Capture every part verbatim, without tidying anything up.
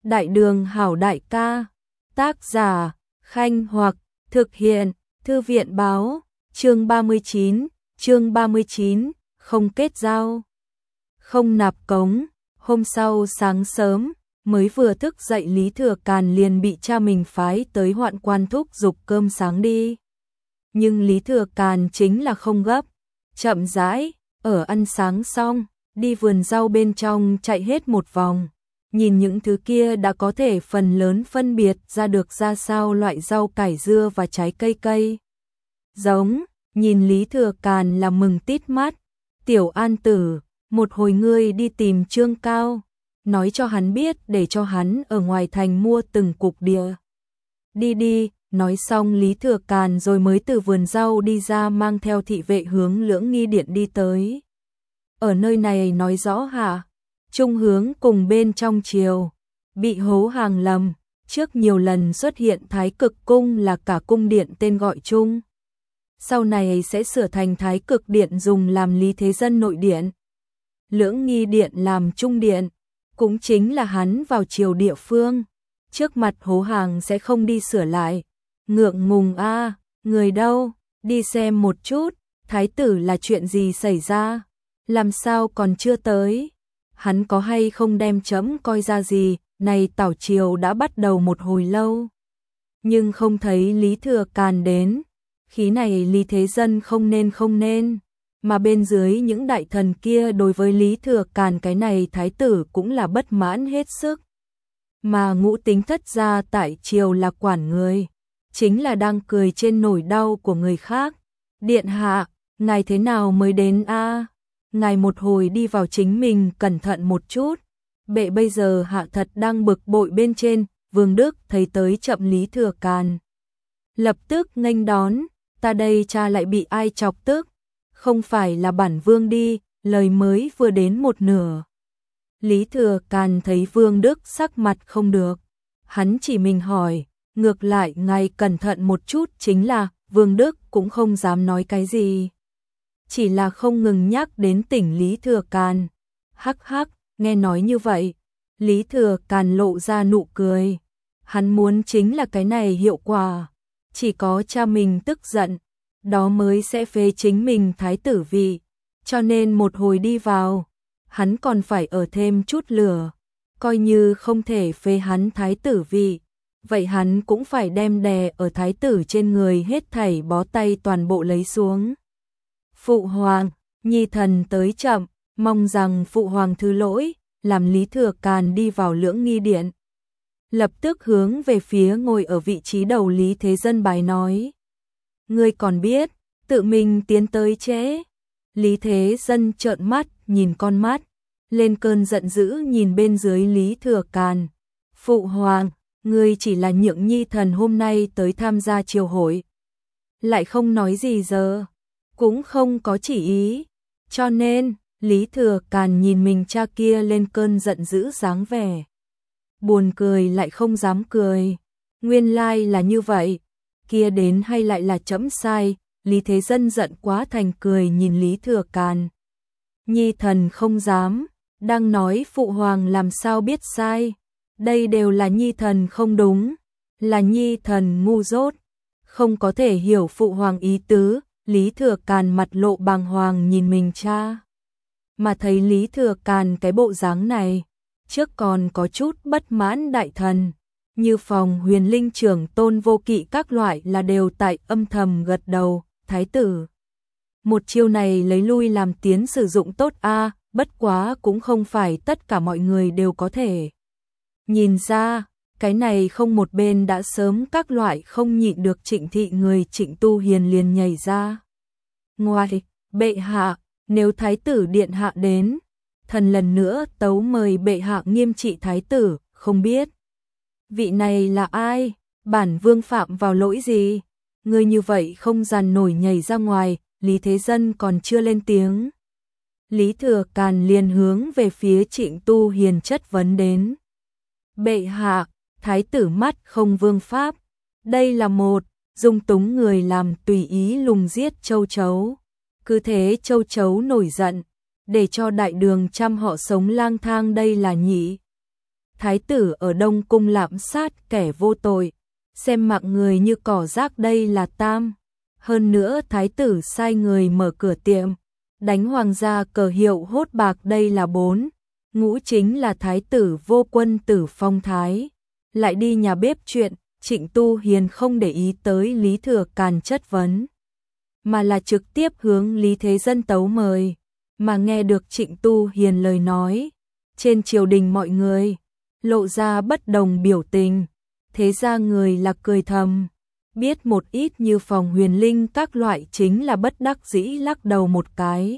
Đại đường hảo đại ca. Tác giả, Khanh Hoặc, thực hiện, Thư viện báo, chương ba mươi chín, chương ba mươi chín, không kết giao, không nạp cống. Hôm sau sáng sớm, mới vừa thức dậy Lý Thừa Càn liền bị cha mình phái tới Hoạn Quan thúc giục cơm sáng đi. Nhưng Lý Thừa Càn chính là không gấp, chậm rãi, ở ăn sáng xong, đi vườn rau bên trong chạy hết một vòng. Nhìn những thứ kia đã có thể phần lớn phân biệt ra được ra sao loại rau cải dưa và trái cây cây. Giống, nhìn Lý Thừa Càn là mừng tít mắt. Tiểu An Tử, một hồi ngươi đi tìm Trương Cao, nói cho hắn biết để cho hắn ở ngoài thành mua từng cục địa. Đi đi, nói xong Lý Thừa Càn rồi mới từ vườn rau đi ra mang theo thị vệ hướng Lưỡng Nghi Điện đi tới. Ở nơi này nói rõ hả? Trung hướng cùng bên trong triều, bị hố hàng lầm, trước nhiều lần xuất hiện Thái Cực Cung là cả cung điện tên gọi chung. Sau này sẽ sửa thành Thái Cực Điện dùng làm Lý Thế Dân nội điện. Lưỡng Nghi Điện làm trung điện, cũng chính là hắn vào triều địa phương. Trước mặt hố hàng sẽ không đi sửa lại. Ngượng ngùng a, người đâu, đi xem một chút, thái tử là chuyện gì xảy ra, làm sao còn chưa tới. Hắn có hay không đem chấm coi ra gì, này tảo triều đã bắt đầu một hồi lâu. Nhưng không thấy Lý Thừa Càn đến, khí này Lý Thế Dân không nên không nên, mà bên dưới những đại thần kia đối với Lý Thừa Càn cái này thái tử cũng là bất mãn hết sức. Mà Ngũ Tính Thất gia tại triều là quản người, chính là đang cười trên nỗi đau của người khác. Điện hạ, ngài thế nào mới đến a? Ngài một hồi đi vào chính mình cẩn thận một chút. Bệ bây giờ hạ thật đang bực bội bên trên. Vương Đức thấy tới chậm Lý Thừa Càn, lập tức nghênh đón. Ta đây cha lại bị ai chọc tức? Không phải là bản vương đi, lời mới vừa đến một nửa. Lý Thừa Càn thấy Vương Đức sắc mặt không được, hắn chỉ mình hỏi, ngược lại ngài cẩn thận một chút chính là. Vương Đức cũng không dám nói cái gì, chỉ là không ngừng nhắc đến tỉnh Lý Thừa Càn. Hắc hắc, nghe nói như vậy, Lý Thừa Càn lộ ra nụ cười. Hắn muốn chính là cái này hiệu quả, chỉ có cha mình tức giận, đó mới sẽ phế chính mình thái tử vị, cho nên một hồi đi vào, hắn còn phải ở thêm chút lửa, coi như không thể phế hắn thái tử vị, vậy hắn cũng phải đem đè ở thái tử trên người hết thảy bó tay toàn bộ lấy xuống. Phụ hoàng, nhi thần tới chậm, mong rằng phụ hoàng thứ lỗi, làm Lý Thừa Càn đi vào Lưỡng Nghi Điện. Lập tức hướng về phía ngồi ở vị trí đầu Lý Thế Dân bài nói. Ngươi còn biết, tự mình tiến tới chế. Lý Thế Dân trợn mắt, nhìn con mắt, lên cơn giận dữ nhìn bên dưới Lý Thừa Càn. Phụ hoàng, ngươi chỉ là nhượng nhi thần hôm nay tới tham gia triều hội. Lại không nói gì giờ, cũng không có chỉ ý. Cho nên, Lý Thừa Càn nhìn mình cha kia lên cơn giận dữ dáng vẻ. Buồn cười lại không dám cười. Nguyên lai là như vậy. Kia đến hay lại là chấm sai. Lý Thế Dân giận quá thành cười nhìn Lý Thừa Càn. Nhi thần không dám. Đang nói phụ hoàng làm sao biết sai. Đây đều là nhi thần không đúng. Là nhi thần ngu dốt. Không có thể hiểu phụ hoàng ý tứ. Lý Thừa Càn mặt lộ bàng hoàng nhìn mình cha. Mà thấy Lý Thừa Càn cái bộ dáng này, trước còn có chút bất mãn đại thần, như Phòng Huyền Linh trưởng Tôn Vô Kỵ các loại là đều tại âm thầm gật đầu. Thái tử, một chiêu này lấy lui làm tiến sử dụng tốt a, bất quá cũng không phải tất cả mọi người đều có thể nhìn ra, cái này không một bên đã sớm các loại không nhịn được Trịnh thị người Trịnh Tu Hiền liền nhảy ra. Ngoài, bệ hạ, nếu thái tử điện hạ đến, thần lần nữa tấu mời bệ hạ nghiêm trị thái tử, không biết vị này là ai, bản vương phạm vào lỗi gì, người như vậy không dằn nổi nhảy ra ngoài. Lý Thế Dân còn chưa lên tiếng, Lý Thừa Càn liền hướng về phía Trịnh Tu Hiền chất vấn đến. Bệ hạ, thái tử mắt không vương pháp, đây là một dung túng người làm tùy ý lùng giết châu chấu. Cứ thế châu chấu nổi giận, để cho đại đường trăm họ sống lang thang, đây là nhị. thái tử ở Đông Cung lạm sát kẻ vô tội, xem mạng người như cỏ rác đây là tam. Hơn nữa thái tử sai người mở cửa tiệm, đánh hoàng gia cờ hiệu hốt bạc đây là bốn. Ngũ chính là thái tử vô quân tử phong thái. Lại đi nhà bếp chuyện, Trịnh Tu Hiền không để ý tới Lý Thừa Càn chất vấn, mà là trực tiếp hướng Lý Thế Dân tấu mời. Mà nghe được Trịnh Tu Hiền lời nói, trên triều đình mọi người lộ ra bất đồng biểu tình. Thế ra người là cười thầm, biết một ít như Phòng Huyền Linh các loại chính là bất đắc dĩ lắc đầu một cái.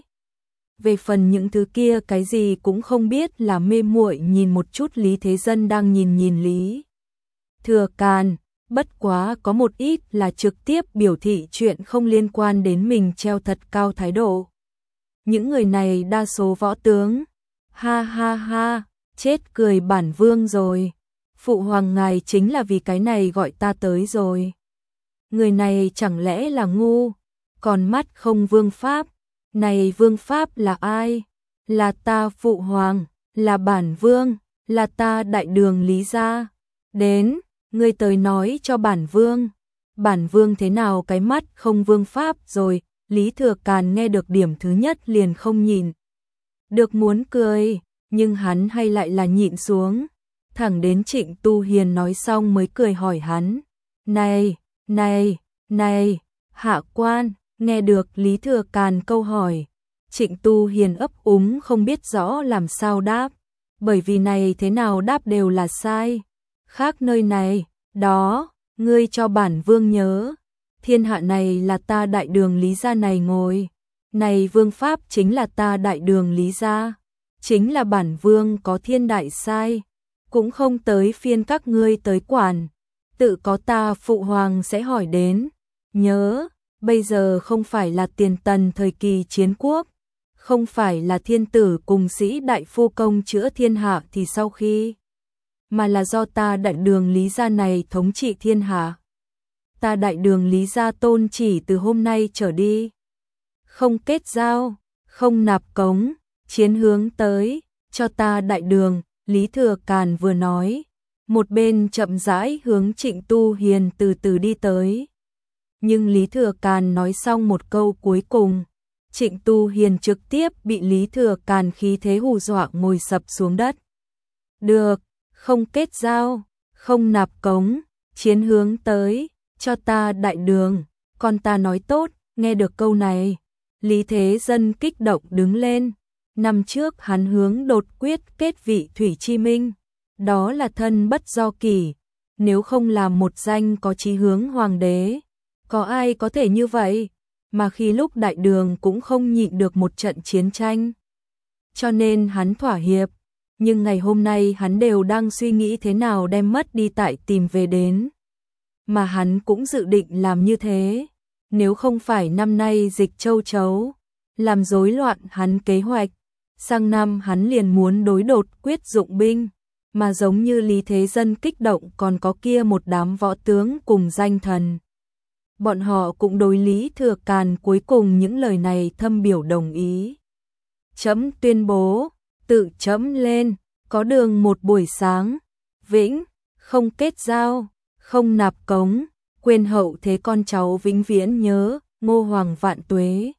Về phần những thứ kia cái gì cũng không biết là mê muội nhìn một chút Lý Thế Dân đang nhìn nhìn Lý Thừa Càn, bất quá có một ít là trực tiếp biểu thị chuyện không liên quan đến mình treo thật cao thái độ. Những người này đa số võ tướng, ha ha ha, chết cười bản vương rồi. Phụ hoàng ngài chính là vì cái này gọi ta tới rồi. Người này chẳng lẽ là ngu, còn mắt không vương pháp. Này vương pháp là ai? Là ta phụ hoàng, là bản vương, là ta đại đường Lý gia. Đến, ngươi tới nói cho bản vương. Bản vương thế nào cái mắt không vương pháp rồi. Lý Thừa Càn nghe được điểm thứ nhất liền không nhìn được muốn cười, nhưng hắn hay lại là nhịn xuống. Thẳng đến Trịnh Tu Hiền nói xong mới cười hỏi hắn. Này, này, này, hạ quan, nghe được Lý Thừa Càn câu hỏi. Trịnh Tu Hiền ấp úng không biết rõ làm sao đáp, bởi vì này thế nào đáp đều là sai. Khác nơi này, đó, ngươi cho bản vương nhớ, thiên hạ này là ta đại đường Lý gia này ngồi. Này vương pháp chính là ta đại đường Lý gia, chính là bản vương có thiên đại sai, cũng không tới phiên các ngươi tới quản, tự có ta phụ hoàng sẽ hỏi đến. Nhớ, bây giờ không phải là tiền tần thời kỳ chiến quốc, không phải là thiên tử cùng sĩ đại phu công chữa thiên hạ thì sau khi, mà là do ta đại đường Lý gia này thống trị thiên hạ. Ta đại đường Lý gia tôn chỉ từ hôm nay trở đi, không kết giao, không nạp cống, chiến hướng tới, cho ta đại đường. Lý Thừa Càn vừa nói, một bên chậm rãi hướng Trịnh Tu Hiền từ từ đi tới. Nhưng Lý Thừa Càn nói xong một câu cuối cùng, Trịnh Tu Hiền trực tiếp bị Lý Thừa Càn khí thế hù dọa ngồi sập xuống đất. Được, không kết giao, không nạp cống, chiến hướng tới, cho ta đại đường, con ta nói tốt. Nghe được câu này, Lý Thế Dân kích động đứng lên. Năm trước hắn hướng đột quyết kết vị Thủy Chi Minh, đó là thân bất do kỷ, nếu không làm một danh có chí hướng hoàng đế, có ai có thể như vậy, mà khi lúc đại đường cũng không nhịn được một trận chiến tranh. Cho nên hắn thỏa hiệp, nhưng ngày hôm nay hắn đều đang suy nghĩ thế nào đem mất đi tại tìm về đến. Mà hắn cũng dự định làm như thế, nếu không phải năm nay dịch châu chấu, làm rối loạn hắn kế hoạch. Sang năm hắn liền muốn đối đột quyết dụng binh, mà giống như Lý Thế Dân kích động còn có kia một đám võ tướng cùng danh thần. Bọn họ cũng đối Lý Thừa Càn cuối cùng những lời này thâm biểu đồng ý. Chấm tuyên bố, tự chấm lên, có đường một buổi sáng, vĩnh, không kết giao, không nạp cống, quên hậu thế con cháu vĩnh viễn nhớ, Ngô Hoàng vạn tuế.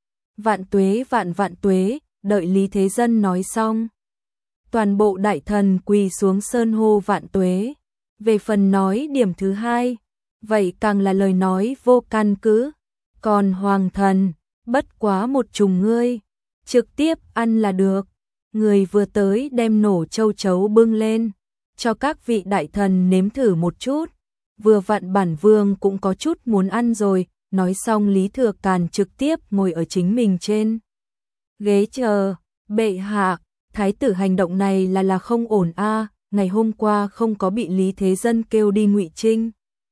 Vạn tuế vạn vạn tuế. Đợi Lý Thế Dân nói xong, toàn bộ đại thần quỳ xuống sơn hô vạn tuế. Về phần nói điểm thứ hai, vậy càng là lời nói vô căn cứ. Còn hoàng thần, bất quá một trùng ngươi, trực tiếp ăn là được. Người vừa tới đem nổ châu chấu bưng lên, cho các vị đại thần nếm thử một chút. Vừa vặn bản vương cũng có chút muốn ăn rồi. Nói xong Lý Thừa Càn trực tiếp ngồi ở chính mình trên ghế chờ. Bệ hạ, thái tử hành động này là là không ổn a, ngày hôm qua không có bị Lý Thế Dân kêu đi ngụy trinh.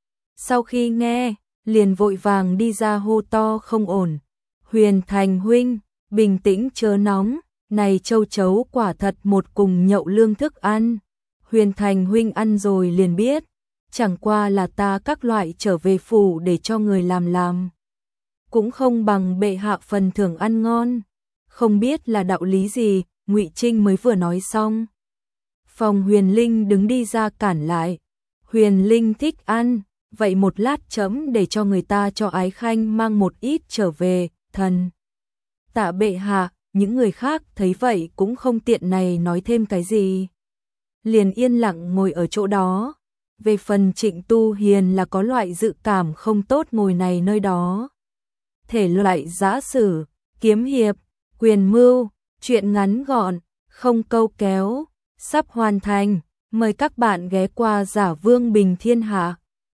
Sau khi nghe, liền vội vàng đi ra hô to không ổn. Huyền Thành huynh, bình tĩnh chớ nóng, này châu chấu quả thật một cùng nhậu lương thức ăn. Huyền Thành huynh ăn rồi liền biết, chẳng qua là ta các loại trở về phủ để cho người làm làm. Cũng không bằng bệ hạ phần thưởng ăn ngon. Không biết là đạo lý gì, Ngụy Trinh mới vừa nói xong. Phòng Huyền Linh đứng đi ra cản lại. Huyền Linh thích ăn, vậy một lát chấm để cho người ta cho Ái Khanh mang một ít trở về, thần. Tạ bệ hạ, những người khác thấy vậy cũng không tiện này nói thêm cái gì. Liền yên lặng ngồi ở chỗ đó. Về phần Trịnh Tu Hiền là có loại dự cảm không tốt ngồi này nơi đó. Thể loại giã sử, kiếm hiệp, quyền mưu, chuyện ngắn gọn, không câu kéo, sắp hoàn thành. Mời các bạn ghé qua Giả Vương Bình Thiên Hạ.